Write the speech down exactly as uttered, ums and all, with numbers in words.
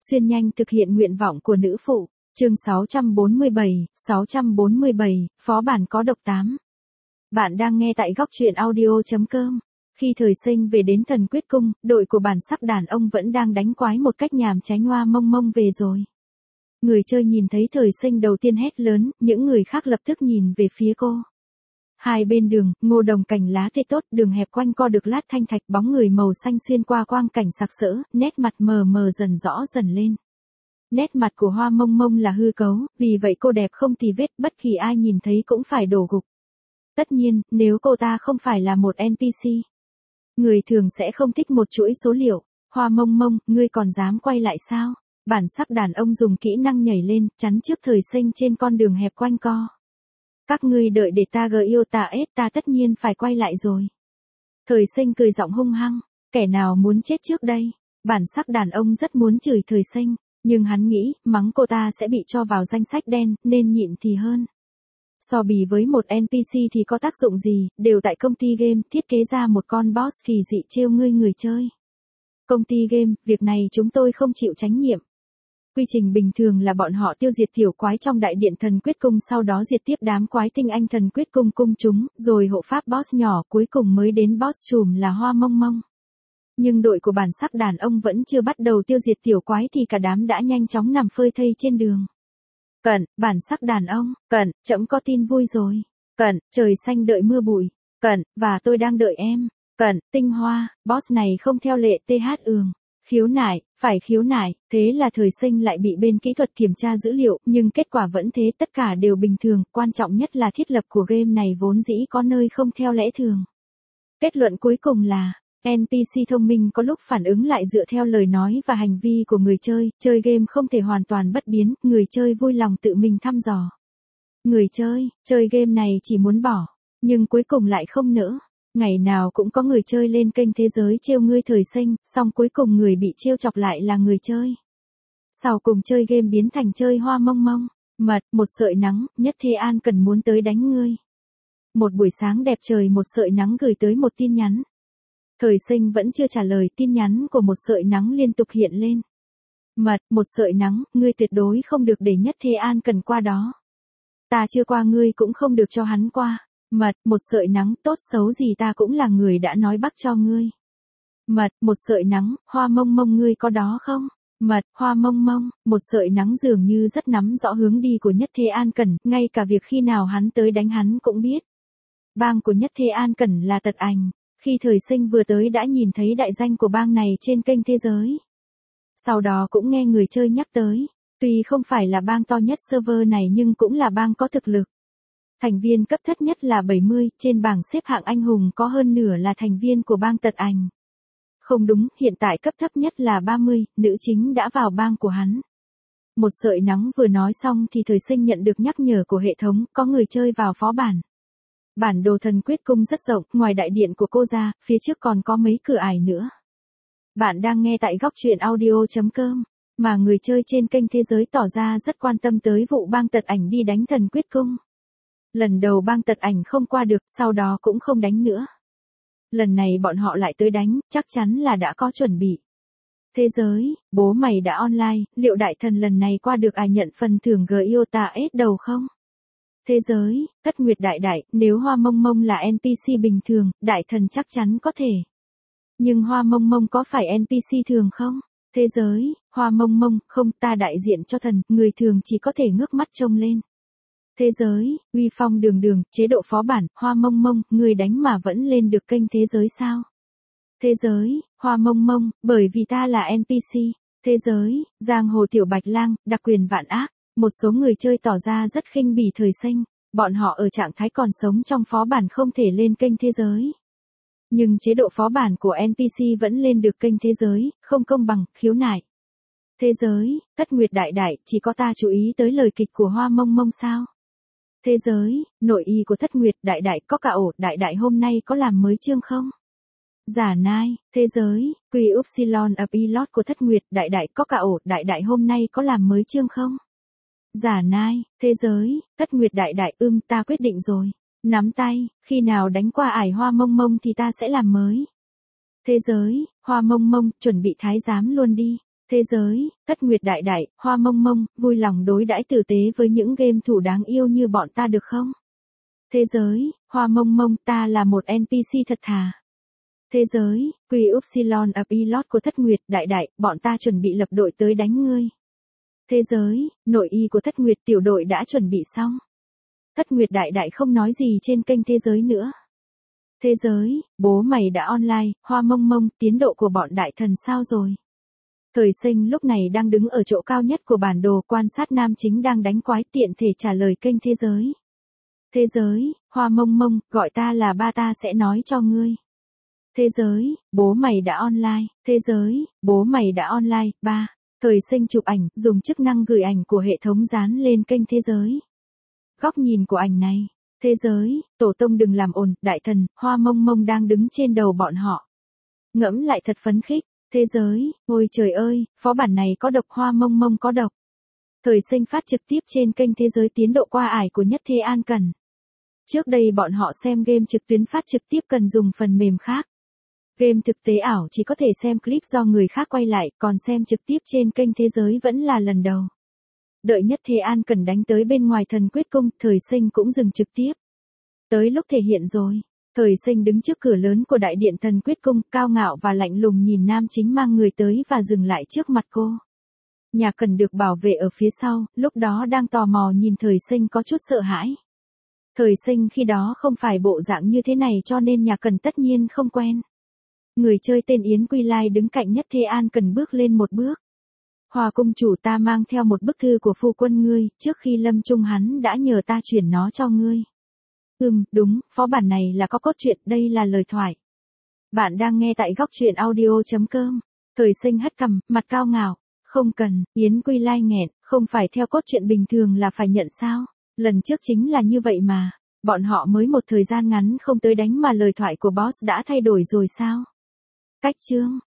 Xuyên nhanh thực hiện nguyện vọng của nữ phụ. Chương sáu trăm bốn mươi bảy, sáu trăm bốn mươi bảy, phó bản có độc tám. Bạn đang nghe tại góc truyện audio chấm com. Khi thời sinh về đến Thần Quyết Cung, đội của bản sắc đàn ông vẫn đang đánh quái một cách nhàm chán. Hoa Mông Mông về rồi. Người chơi nhìn thấy thời sinh đầu tiên hét lớn, những người khác lập tức nhìn về phía cô. Hai bên đường, ngô đồng cành lá tê tốt, đường hẹp quanh co được lát thanh thạch, bóng người màu xanh xuyên qua quang cảnh sặc sỡ, nét mặt mờ mờ dần rõ dần lên. Nét mặt của Hoa Mông Mông là hư cấu, vì vậy cô đẹp không tì vết, bất kỳ ai nhìn thấy cũng phải đổ gục. Tất nhiên, nếu cô ta không phải là một en pê xê, người thường sẽ không thích một chuỗi số liệu. Hoa Mông Mông, ngươi còn dám quay lại sao? Bản sắc đàn ông dùng kỹ năng nhảy lên, chắn trước thời sinh trên con đường hẹp quanh co. Các ngươi đợi để ta gờ yêu ta ết, ta tất nhiên phải quay lại rồi. Thời sinh cười giọng hung hăng, kẻ nào muốn chết trước đây? Bản sắc đàn ông rất muốn chửi thời sinh, nhưng hắn nghĩ, mắng cô ta sẽ bị cho vào danh sách đen, nên nhịn thì hơn. So bì với một en pê xê thì có tác dụng gì, đều tại công ty game thiết kế ra một con boss kỳ dị trêu ngươi người chơi. Công ty game, việc này chúng tôi không chịu trách nhiệm. Quy trình bình thường là bọn họ tiêu diệt tiểu quái trong đại điện Thần Quyết Cung, sau đó diệt tiếp đám quái tinh anh Thần Quyết Cung cung chúng, rồi hộ pháp boss nhỏ, cuối cùng mới đến boss trùm là Hoa Mông Mông. Nhưng đội của bản sắc đàn ông vẫn chưa bắt đầu tiêu diệt tiểu quái thì cả đám đã nhanh chóng nằm phơi thây trên đường. Cẩn, bản sắc đàn ông, cẩn, trẫm có tin vui rồi. Cẩn, trời xanh đợi mưa bụi. Cẩn, và tôi đang đợi em. Cẩn, tinh hoa, boss này không theo lệ tê hát ường. Khiếu nại, phải khiếu nại, thế là thời sinh lại bị bên kỹ thuật kiểm tra dữ liệu, nhưng kết quả vẫn thế, tất cả đều bình thường, quan trọng nhất là thiết lập của game này vốn dĩ có nơi không theo lẽ thường. Kết luận cuối cùng là, en pê xê thông minh có lúc phản ứng lại dựa theo lời nói và hành vi của người chơi, chơi game không thể hoàn toàn bất biến, người chơi vui lòng tự mình thăm dò. Người chơi, chơi game này chỉ muốn bỏ, nhưng cuối cùng lại không nỡ. Ngày nào cũng có người chơi lên kênh thế giới trêu ngươi thời sinh, xong cuối cùng người bị trêu chọc lại là người chơi. Sau cùng chơi game biến thành chơi Hoa Mông Mông. Mật, một sợi nắng, Nhất Thế An cần muốn tới đánh ngươi. Một buổi sáng đẹp trời, một sợi nắng gửi tới một tin nhắn. Thời sinh vẫn chưa trả lời, tin nhắn của một sợi nắng liên tục hiện lên. Mật, một sợi nắng, ngươi tuyệt đối không được để Nhất Thế An cần qua đó. Ta chưa qua ngươi cũng không được cho hắn qua. Mật, một sợi nắng, tốt xấu gì ta cũng là người đã nói bắc cho ngươi. Mật, một sợi nắng, Hoa Mông Mông ngươi có đó không? Mật, Hoa Mông Mông, một sợi nắng dường như rất nắm rõ hướng đi của Nhất Thế An Cẩn, ngay cả việc khi nào hắn tới đánh hắn cũng biết. Bang của Nhất Thế An Cẩn là Tật Ảnh, khi thời sinh vừa tới đã nhìn thấy đại danh của bang này trên kênh thế giới. Sau đó cũng nghe người chơi nhắc tới, tuy không phải là bang to nhất server này nhưng cũng là bang có thực lực. Thành viên cấp thấp nhất là bảy mươi, trên bảng xếp hạng anh hùng có hơn nửa là thành viên của bang Tật Ảnh. Không đúng, hiện tại cấp thấp nhất là ba mươi, nữ chính đã vào bang của hắn. Một sợi nắng vừa nói xong thì thời sinh nhận được nhắc nhở của hệ thống, có người chơi vào phó bản. Bản đồ Thần Quyết Cung rất rộng, ngoài đại điện của cô ra, phía trước còn có mấy cửa ải nữa. Bạn đang nghe tại góc truyện audio chấm com, mà người chơi trên kênh thế giới tỏ ra rất quan tâm tới vụ bang Tật Ảnh đi đánh Thần Quyết Cung. Lần đầu bang Tật Ảnh không qua được, sau đó cũng không đánh nữa. Lần này bọn họ lại tới đánh, chắc chắn là đã có chuẩn bị. Thế giới, bố mày đã online, liệu đại thần lần này qua được ai nhận phần thưởng gờ yêu ta ết đầu không? Thế giới, Thất Nguyệt đại đại, nếu Hoa Mông Mông là en pê xê bình thường, đại thần chắc chắn có thể. Nhưng Hoa Mông Mông có phải en pê xê thường không? Thế giới, Hoa Mông Mông, không, ta đại diện cho thần, người thường chỉ có thể ngước mắt trông lên. Thế giới, uy phong đường đường, chế độ phó bản, Hoa Mông Mông, người đánh mà vẫn lên được kênh thế giới sao? Thế giới, Hoa Mông Mông, bởi vì ta là en pê xê. Thế giới, giang hồ tiểu bạch lang, đặc quyền vạn ác. Một số người chơi tỏ ra rất khinh bỉ thời sinh, bọn họ ở trạng thái còn sống trong phó bản không thể lên kênh thế giới. Nhưng chế độ phó bản của en pê xê vẫn lên được kênh thế giới, không công bằng, khiếu nại. Thế giới, Thất Nguyệt đại đại, chỉ có ta chú ý tới lời kịch của Hoa Mông Mông sao? Thế giới, nội y của Thất Nguyệt đại đại, có cả ổ, đại đại hôm nay có làm mới chương không? Giả nai, thế giới, quy upsilon a pilot của Thất Nguyệt đại đại, có cả ổ, đại đại hôm nay có làm mới chương không? Giả nai, thế giới, Thất Nguyệt đại đại, ưm ta quyết định rồi. Nắm tay, khi nào đánh qua ải Hoa Mông Mông thì ta sẽ làm mới. Thế giới, Hoa Mông Mông, chuẩn bị thái giám luôn đi. Thế giới, Tất Nguyệt đại đại, Hoa Mông Mông, vui lòng đối đãi tử tế với những game thủ đáng yêu như bọn ta được không? Thế giới, Hoa Mông Mông, ta là một en pê xê thật thà. Thế giới, Quy Upsilon of Pilot của Thất Nguyệt đại đại, bọn ta chuẩn bị lập đội tới đánh ngươi. Thế giới, nội y của Thất Nguyệt tiểu đội đã chuẩn bị xong. Thất Nguyệt đại đại không nói gì trên kênh thế giới nữa. Thế giới, bố mày đã online, Hoa Mông Mông, tiến độ của bọn đại thần sao rồi? Thời Sinh lúc này đang đứng ở chỗ cao nhất của bản đồ quan sát nam chính đang đánh quái tiện thể trả lời kênh thế giới. Thế giới, Hoa Mông Mông, gọi ta là ba ta sẽ nói cho ngươi. Thế giới, bố mày đã online, thế giới, bố mày đã online, ba. Thời Sinh chụp ảnh, dùng chức năng gửi ảnh của hệ thống dán lên kênh thế giới. Góc nhìn của ảnh này. Thế giới, tổ tông đừng làm ồn, đại thần, Hoa Mông Mông đang đứng trên đầu bọn họ. Ngẫm lại thật phấn khích. Thế giới, ôi trời ơi, phó bản này có độc, Hoa Mông Mông có độc. Thời Sinh phát trực tiếp trên kênh thế giới tiến độ qua ải của Nhất Thế An Cần. Trước đây bọn họ xem game trực tuyến phát trực tiếp cần dùng phần mềm khác. Game thực tế ảo chỉ có thể xem clip do người khác quay lại, còn xem trực tiếp trên kênh thế giới vẫn là lần đầu. Đợi Nhất Thế An Cần đánh tới bên ngoài Thần Quyết Cung, Thời Sinh cũng dừng trực tiếp. Tới lúc thể hiện rồi. Thời Sinh đứng trước cửa lớn của đại điện Thần Quyết Cung, cao ngạo và lạnh lùng nhìn nam chính mang người tới và dừng lại trước mặt cô. Nhà Cần được bảo vệ ở phía sau, lúc đó đang tò mò nhìn Thời Sinh có chút sợ hãi. Thời Sinh khi đó không phải bộ dạng như thế này cho nên Nhà Cần tất nhiên không quen. Người chơi tên Yến Quy Lai đứng cạnh Nhất Thế An Cần bước lên một bước. Hoa cung chủ, ta mang theo một bức thư của phu quân ngươi, trước khi lâm chung hắn đã nhờ ta chuyển nó cho ngươi. Ừm, đúng, phó bản này là có cốt truyện, đây là lời thoại. Bạn đang nghe tại góc truyện audio chấm com. Thời Sinh hất cằm, mặt cao ngạo. Không cần, Yến Quy Lai nghẹn, không phải theo cốt truyện bình thường là phải nhận sao? Lần trước chính là như vậy mà. Bọn họ mới một thời gian ngắn không tới đánh mà lời thoại của boss đã thay đổi rồi sao? Cách chương,